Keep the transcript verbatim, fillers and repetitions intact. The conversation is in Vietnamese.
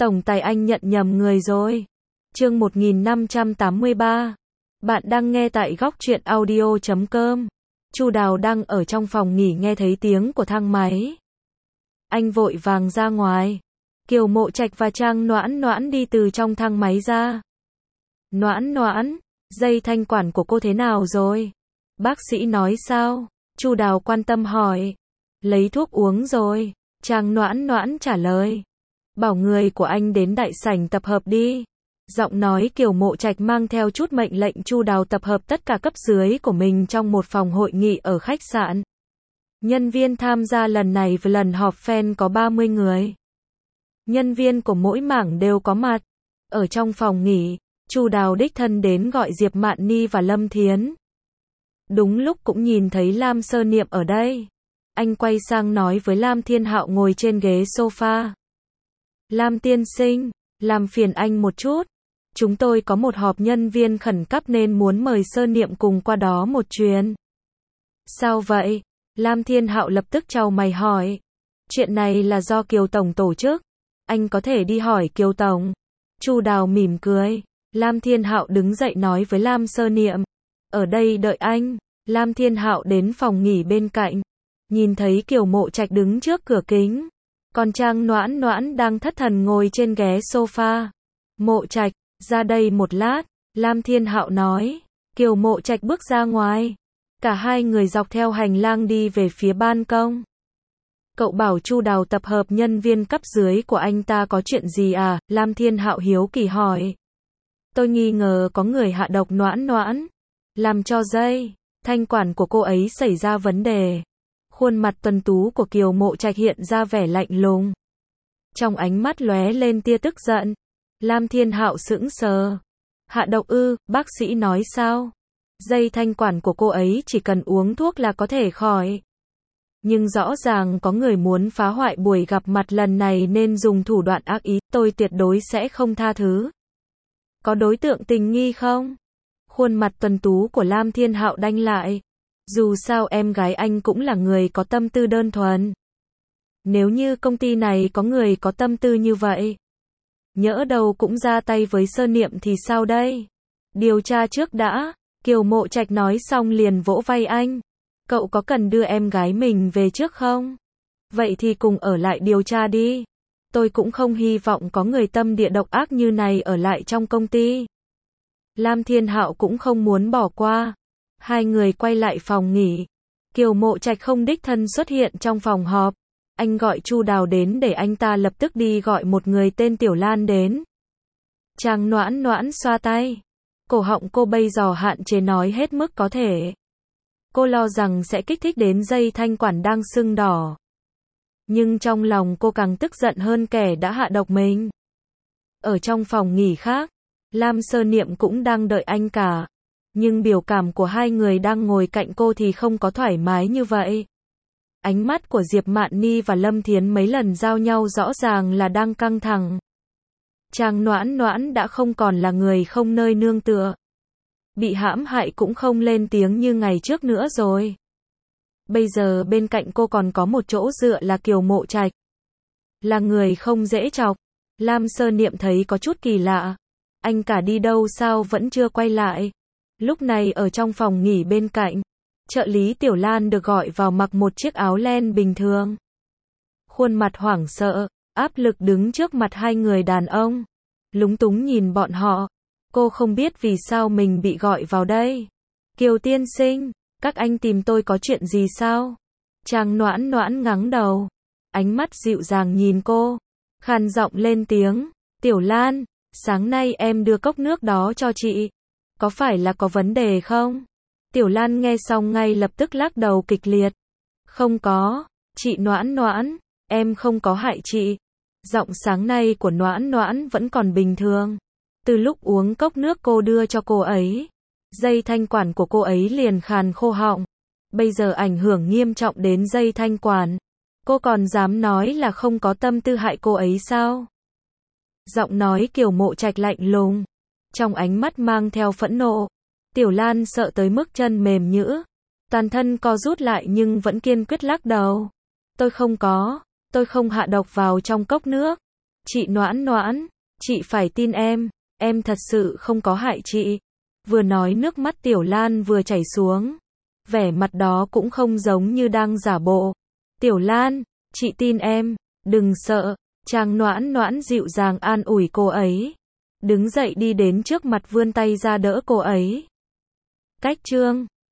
Tổng tài anh nhận nhầm người rồi. Chương một nghìn năm trăm tám mươi ba. Bạn đang nghe tại góc truyện audio chấm com. Chu Đào đang ở trong phòng nghỉ nghe thấy tiếng của thang máy. Anh vội vàng ra ngoài. Kiều Mộ Trạch và Trang Noãn Noãn đi từ trong thang máy ra. Noãn Noãn, dây thanh quản của cô thế nào rồi? Bác sĩ nói sao? Chu Đào quan tâm hỏi. Lấy thuốc uống rồi. Trang Noãn Noãn trả lời. Bảo người của anh đến đại sảnh tập hợp đi. Giọng nói Kiều Mộ Trạch mang theo chút mệnh lệnh Chu Đào tập hợp tất cả cấp dưới của mình trong một phòng hội nghị ở khách sạn. Nhân viên tham gia lần này và lần họp fan có ba mươi người. Nhân viên của mỗi mảng đều có mặt. Ở trong phòng nghỉ, Chu Đào đích thân đến gọi Diệp Mạn Ni và Lâm Thiến. Đúng lúc cũng nhìn thấy Lam Sơ Niệm ở đây. Anh quay sang nói với Lam Thiên Hạo ngồi trên ghế sofa. Lam tiên sinh, làm phiền anh một chút. Chúng tôi có một họp nhân viên khẩn cấp nên muốn mời Sơ Niệm cùng qua đó một chuyến. Sao vậy? Lam Thiên Hạo lập tức chau mày hỏi. Chuyện này là do Kiều Tổng tổ chức. Anh có thể đi hỏi Kiều Tổng. Chu Đào mỉm cười. Lam Thiên Hạo đứng dậy nói với Lam Sơ Niệm. Ở đây đợi anh. Lam Thiên Hạo đến phòng nghỉ bên cạnh. Nhìn thấy Kiều Mộ Trạch đứng trước cửa kính. Còn Trang Noãn Noãn đang thất thần ngồi trên ghế sofa. Mộ Trạch, ra đây một lát. Lam Thiên Hạo nói. Kiều Mộ Trạch bước ra ngoài. Cả hai người dọc theo hành lang đi về phía ban công. Cậu bảo Chu Đào tập hợp nhân viên cấp dưới của anh ta có chuyện gì à? Lam Thiên Hạo hiếu kỳ hỏi. Tôi nghi ngờ có người hạ độc Noãn Noãn. Làm cho dây thanh quản của cô ấy xảy ra vấn đề. Khuôn mặt tuấn tú của Kiều Mộ Trạch hiện ra vẻ lạnh lùng. Trong ánh mắt lóe lên tia tức giận. Lam Thiên Hạo sững sờ. Hạ độc ư? Bác sĩ nói sao? Dây thanh quản của cô ấy chỉ cần uống thuốc là có thể khỏi. Nhưng rõ ràng có người muốn phá hoại buổi gặp mặt lần này nên dùng thủ đoạn ác ý, tôi tuyệt đối sẽ không tha thứ. Có đối tượng tình nghi không? Khuôn mặt tuấn tú của Lam Thiên Hạo đanh lại. Dù sao em gái anh cũng là người có tâm tư đơn thuần. Nếu như công ty này có người có tâm tư như vậy, nhỡ đâu cũng ra tay với Sơ Niệm thì sao đây? Điều tra trước đã. Kiều Mộ Trạch nói xong liền vỗ vai anh. Cậu có cần đưa em gái mình về trước không? Vậy thì cùng ở lại điều tra đi. Tôi cũng không hy vọng có người tâm địa độc ác như này ở lại trong công ty. Lam Thiên Hạo cũng không muốn bỏ qua. Hai người quay lại phòng nghỉ. Kiều Mộ Trạch không đích thân xuất hiện trong phòng họp. Anh gọi Chu Đào đến để anh ta lập tức đi gọi một người tên Tiểu Lan đến. Trang Noãn Noãn xoa tay. Cổ họng cô bây giờ hạn chế nói hết mức có thể. Cô lo rằng sẽ kích thích đến dây thanh quản đang sưng đỏ. Nhưng trong lòng cô càng tức giận hơn kẻ đã hạ độc mình. Ở trong phòng nghỉ khác, Lam Sơ Niệm cũng đang đợi anh cả. Nhưng biểu cảm của hai người đang ngồi cạnh cô thì không có thoải mái như vậy. Ánh mắt của Diệp Mạn Ni và Lâm Thiến mấy lần giao nhau rõ ràng là đang căng thẳng. Trang Noãn Noãn đã không còn là người không nơi nương tựa. Bị hãm hại cũng không lên tiếng như ngày trước nữa rồi. Bây giờ bên cạnh cô còn có một chỗ dựa là Kiều Mộ Trạch. Là người không dễ chọc. Lam Sơ Niệm thấy có chút kỳ lạ. Anh cả đi đâu sao vẫn chưa quay lại? Lúc này ở trong phòng nghỉ bên cạnh, trợ lý Tiểu Lan được gọi vào mặc một chiếc áo len bình thường. Khuôn mặt hoảng sợ, áp lực đứng trước mặt hai người đàn ông. Lúng túng nhìn bọn họ. Cô không biết vì sao mình bị gọi vào đây. Kiều tiên sinh, các anh tìm tôi có chuyện gì sao? Trang Noãn Noãn ngắng đầu. Ánh mắt dịu dàng nhìn cô. Khàn giọng lên tiếng. Tiểu Lan, sáng nay em đưa cốc nước đó cho chị. Có phải là có vấn đề không? Tiểu Lan nghe xong ngay lập tức lắc đầu kịch liệt. Không có, chị Noãn Noãn, em không có hại chị. Giọng sáng nay của Noãn Noãn vẫn còn bình thường. Từ lúc uống cốc nước cô đưa cho cô ấy, dây thanh quản của cô ấy liền khàn khô họng. Bây giờ ảnh hưởng nghiêm trọng đến dây thanh quản. Cô còn dám nói là không có tâm tư hại cô ấy sao? Giọng nói Kiều Mộ Trạch lạnh lùng. Trong ánh mắt mang theo phẫn nộ. Tiểu Lan sợ tới mức chân mềm nhũn. Toàn thân co rút lại nhưng vẫn kiên quyết lắc đầu. Tôi không có. Tôi không hạ độc vào trong cốc nước. Chị Noãn Noãn, chị phải tin em, em thật sự không có hại chị. Vừa nói nước mắt Tiểu Lan vừa chảy xuống. Vẻ mặt đó cũng không giống như đang giả bộ. Tiểu Lan, chị tin em, đừng sợ. Trang Noãn Noãn dịu dàng an ủi cô ấy. Đứng dậy đi đến trước mặt vươn tay ra đỡ cô ấy. Cách chương